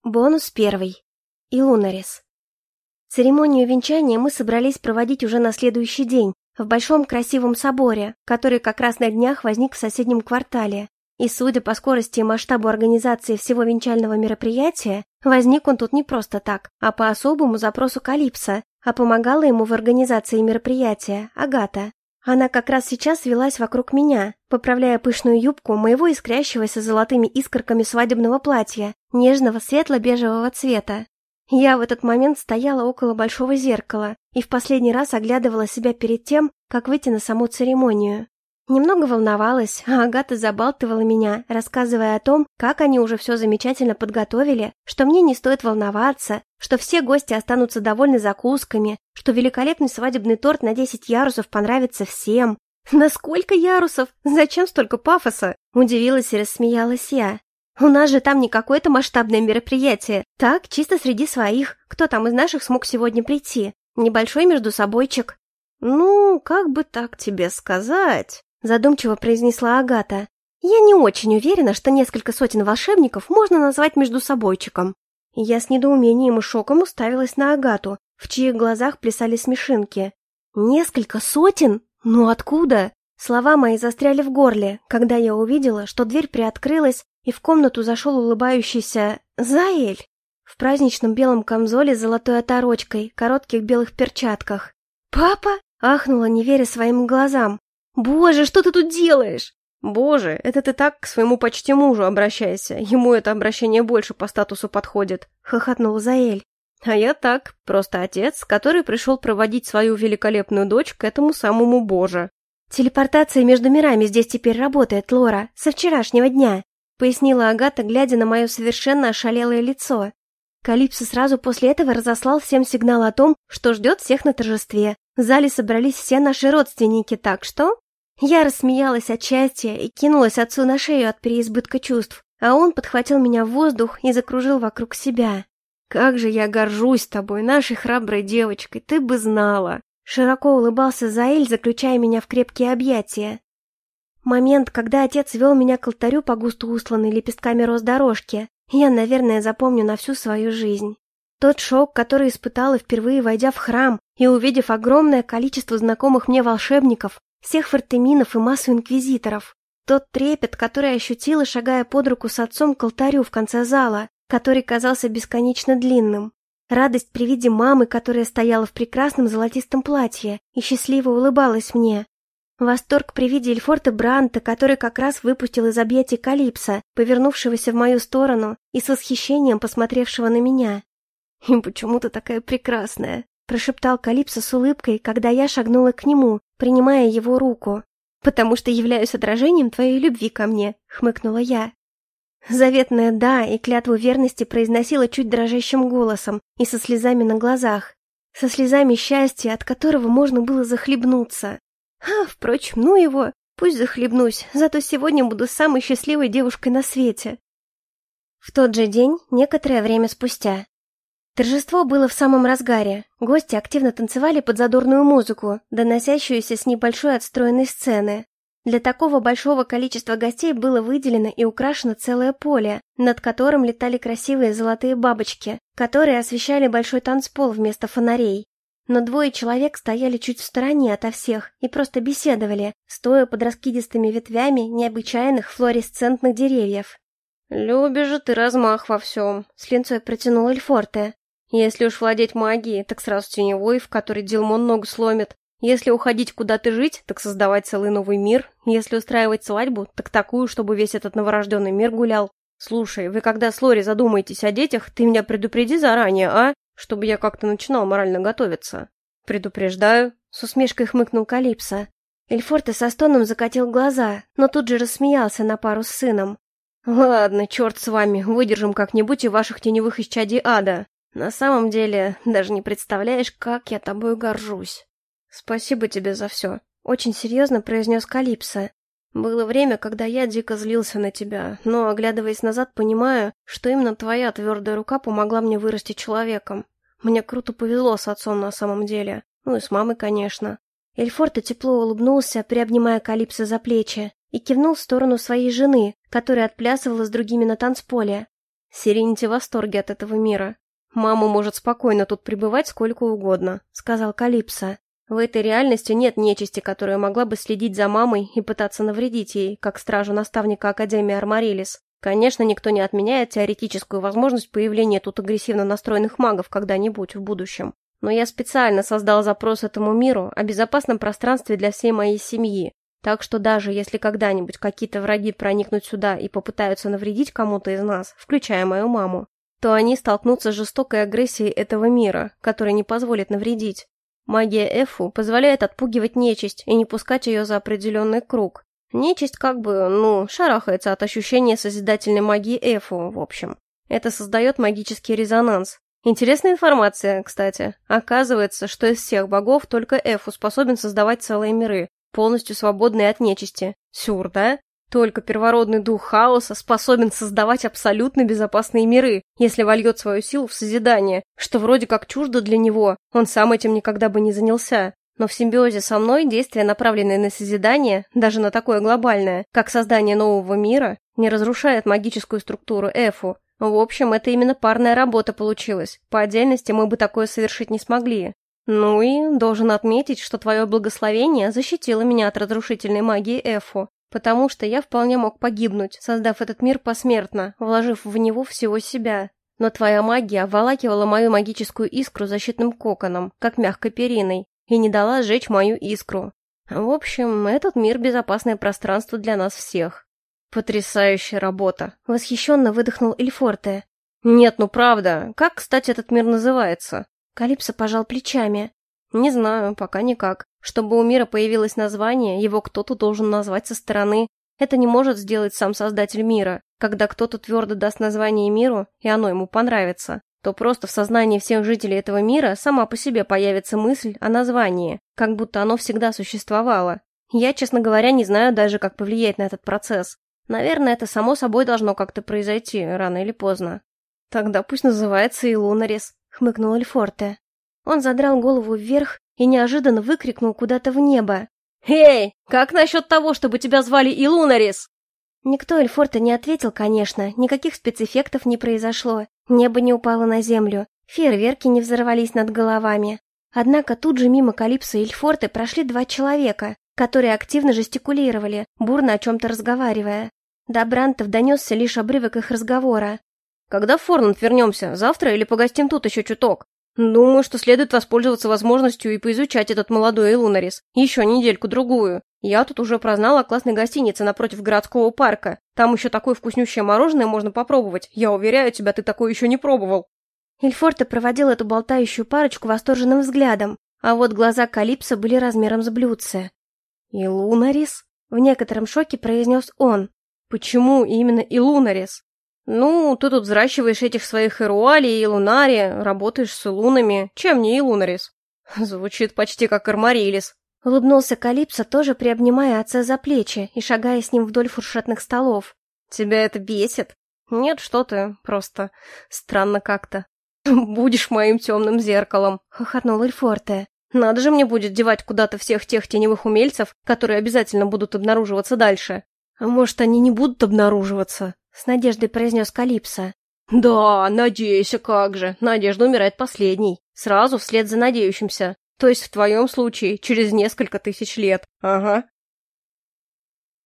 Бонус 1. Илунарис. Церемонию венчания мы собрались проводить уже на следующий день, в большом красивом соборе, который как раз на днях возник в соседнем квартале. И судя по скорости и масштабу организации всего венчального мероприятия, возник он тут не просто так, а по особому запросу Калипсо, а помогала ему в организации мероприятия Агата. Она как раз сейчас велась вокруг меня, поправляя пышную юбку моего искрящегося золотыми искорками свадебного платья, нежного светло-бежевого цвета. Я в этот момент стояла около большого зеркала и в последний раз оглядывала себя перед тем, как выйти на саму церемонию. Немного волновалась, а Агата забалтывала меня, рассказывая о том, как они уже все замечательно подготовили, что мне не стоит волноваться, что все гости останутся довольны закусками, что великолепный свадебный торт на 10 ярусов понравится всем. На сколько ярусов? Зачем столько пафоса? Удивилась и рассмеялась я. У нас же там не какое-то масштабное мероприятие. Так, чисто среди своих. Кто там из наших смог сегодня прийти? Небольшой междусобойчик. Ну, как бы так тебе сказать? Задумчиво произнесла Агата. Я не очень уверена, что несколько сотен волшебников можно назвать междусобойчиком. Я с недоумением и шоком уставилась на Агату, в чьих глазах плясали смешинки. Несколько сотен? Ну откуда? Слова мои застряли в горле, когда я увидела, что дверь приоткрылась, и в комнату зашел улыбающийся Заэль в праздничном белом камзоле с золотой оторочкой, коротких белых перчатках. «Папа?» — ахнула, не веря своим глазам. «Боже, что ты тут делаешь?» «Боже, это ты так к своему почти мужу обращайся, ему это обращение больше по статусу подходит», — хохотнул Заэль. «А я так, просто отец, который пришел проводить свою великолепную дочь к этому самому Боже». «Телепортация между мирами здесь теперь работает, Лора, со вчерашнего дня», — пояснила Агата, глядя на мое совершенно ошалелое лицо. Калипсо сразу после этого разослал всем сигнал о том, что ждет всех на торжестве. В зале собрались все наши родственники, так что... Я рассмеялась от счастья и кинулась отцу на шею от переизбытка чувств, а он подхватил меня в воздух и закружил вокруг себя. «Как же я горжусь тобой, нашей храброй девочкой, ты бы знала!» Широко улыбался Заэль, заключая меня в крепкие объятия. Момент, когда отец вел меня к алтарю по густо устланной лепестками роз дорожке, я, наверное, запомню на всю свою жизнь. Тот шок, который испытала впервые, войдя в храм и увидев огромное количество знакомых мне волшебников, всех фортеминов и массу инквизиторов. Тот трепет, который ощутила, шагая под руку с отцом к алтарю в конце зала, который казался бесконечно длинным. Радость при виде мамы, которая стояла в прекрасном золотистом платье и счастливо улыбалась мне. Восторг при виде Эльфорта Бранта, который как раз выпустил из объятий Калипсо, повернувшегося в мою сторону и с восхищением посмотревшего на меня. «И почему ты такая прекрасная?» — прошептал Калипсо с улыбкой, когда я шагнула к нему, принимая его руку. «Потому что являюсь отражением твоей любви ко мне», — хмыкнула я. Заветное «да» и клятву верности произносила чуть дрожащим голосом и со слезами на глазах. Со слезами счастья, от которого можно было захлебнуться. Впрочем, ну его, пусть захлебнусь, зато сегодня буду самой счастливой девушкой на свете. В тот же день, некоторое время спустя. Торжество было в самом разгаре. Гости активно танцевали под задорную музыку, доносящуюся с небольшой отстроенной сцены. Для такого большого количества гостей было выделено и украшено целое поле, над которым летали красивые золотые бабочки, которые освещали большой танцпол вместо фонарей. Но двое человек стояли чуть в стороне ото всех и просто беседовали, стоя под раскидистыми ветвями необычайных флуоресцентных деревьев. «Любишь же ты размах во всем», — с линцой протянул Эльфорте. «Если уж владеть магией, так сразу теневой, в который Дилмон ногу сломит. Если уходить куда-то жить, так создавать целый новый мир. Если устраивать свадьбу, так такую, чтобы весь этот новорожденный мир гулял. Слушай, вы когда с Лори задумаетесь о детях, ты меня предупреди заранее, а? Чтобы я как-то начинал морально готовиться». «Предупреждаю», — с усмешкой хмыкнул Калипсо. Эльфорте со стоном закатил глаза, но тут же рассмеялся на пару с сыном. «Ладно, черт с вами, выдержим как-нибудь и ваших теневых исчадий ада. На самом деле, даже не представляешь, как я тобой горжусь». «Спасибо тебе за все», — очень серьезно произнес Калипсо. «Было время, когда я дико злился на тебя, но, оглядываясь назад, понимаю, что именно твоя твердая рука помогла мне вырасти человеком. Мне круто повезло с отцом на самом деле, ну и с мамой, конечно». Эльфорте тепло улыбнулся, приобнимая Калипсо за плечи, и кивнул в сторону своей жены, которая отплясывала с другими на танцполе. Сиренити в восторге от этого мира. Мама может спокойно тут пребывать сколько угодно», — сказал Калипсо. «В этой реальности нет нечисти, которая могла бы следить за мамой и пытаться навредить ей, как стражу наставника Академии Армарилис. Конечно, никто не отменяет теоретическую возможность появления тут агрессивно настроенных магов когда-нибудь в будущем. Но я специально создал запрос этому миру о безопасном пространстве для всей моей семьи. Так что даже если когда-нибудь какие-то враги проникнут сюда и попытаются навредить кому-то из нас, включая мою маму, то они столкнутся с жестокой агрессией этого мира, который не позволит навредить. Магия Эфу позволяет отпугивать нечисть и не пускать ее за определенный круг. Нечисть шарахается от ощущения созидательной магии Эфу, в общем. Это создает магический резонанс. Интересная информация, кстати. Оказывается, что из всех богов только Эфу способен создавать целые миры, полностью свободные от нечисти. Сюр, да? Только первородный дух хаоса способен создавать абсолютно безопасные миры, если вольет свою силу в созидание, что вроде как чуждо для него, он сам этим никогда бы не занялся. Но в симбиозе со мной действия, направленные на созидание, даже на такое глобальное, как создание нового мира, не разрушает магическую структуру Эфу. В общем, это именно парная работа получилась. По отдельности мы бы такое совершить не смогли. Ну и должен отметить, что твое благословение защитило меня от разрушительной магии Эфу, потому что я вполне мог погибнуть, создав этот мир посмертно, вложив в него всего себя. Но твоя магия обволакивала мою магическую искру защитным коконом, как мягкой периной, и не дала сжечь мою искру. В общем, этот мир — безопасное пространство для нас всех. «Потрясающая работа!» — восхищенно выдохнул Эльфорте. «Нет, ну правда. Как, кстати, этот мир называется?» Калипсо пожал плечами. «Не знаю, пока никак. Чтобы у мира появилось название, его кто-то должен назвать со стороны. Это не может сделать сам создатель мира. Когда кто-то твердо даст название миру, и оно ему понравится, то просто в сознании всех жителей этого мира сама по себе появится мысль о названии, как будто оно всегда существовало. Я, честно говоря, не знаю даже, как повлиять на этот процесс. Наверное, это само собой должно как-то произойти, рано или поздно». «Тогда пусть называется и Лунарис», — хмыкнул Эльфорте. Он задрал голову вверх и неожиданно выкрикнул куда-то в небо. «Эй, как насчет того, чтобы тебя звали Илунарис?» Никто Эльфорте не ответил, конечно, никаких спецэффектов не произошло, небо не упало на землю, фейерверки не взорвались над головами. Однако тут же мимо Калипсо и Эльфорте прошли два человека, которые активно жестикулировали, бурно о чем-то разговаривая. До Брантов донесся лишь обрывок их разговора. «Когда в Форнант вернемся? Завтра или погостим тут еще чуток? Думаю, что следует воспользоваться возможностью и поизучать этот молодой Илунарис. Еще недельку-другую. Я тут уже прознала о классной гостинице напротив городского парка. Там еще такое вкуснющее мороженое можно попробовать. Я уверяю тебя, ты такое еще не пробовал». Эльфорте проводил эту болтающую парочку восторженным взглядом, а вот глаза Калипсо были размером с блюдце. «Илунарис?» — в некотором шоке произнес он. «Почему именно Илунарис?» «Ну, ты тут взращиваешь этих своих Ируали и Лунари, работаешь с Илунами. Чем не Илунарис?» «Звучит почти как Армарилис», — улыбнулся Калипсо, тоже приобнимая отца за плечи и шагая с ним вдоль фуршетных столов. «Тебя это бесит?» «Нет, что ты, просто странно как-то». «Будешь моим темным зеркалом», — хохотнул Эльфорте. «Надо же мне будет девать куда-то всех тех теневых умельцев, которые обязательно будут обнаруживаться дальше». «А может, они не будут обнаруживаться?» — с надеждой произнес Калипсо. «Да, надейся, как же. Надежда умирает последней. Сразу вслед за надеющимся. То есть в твоем случае через несколько тысяч лет. Ага».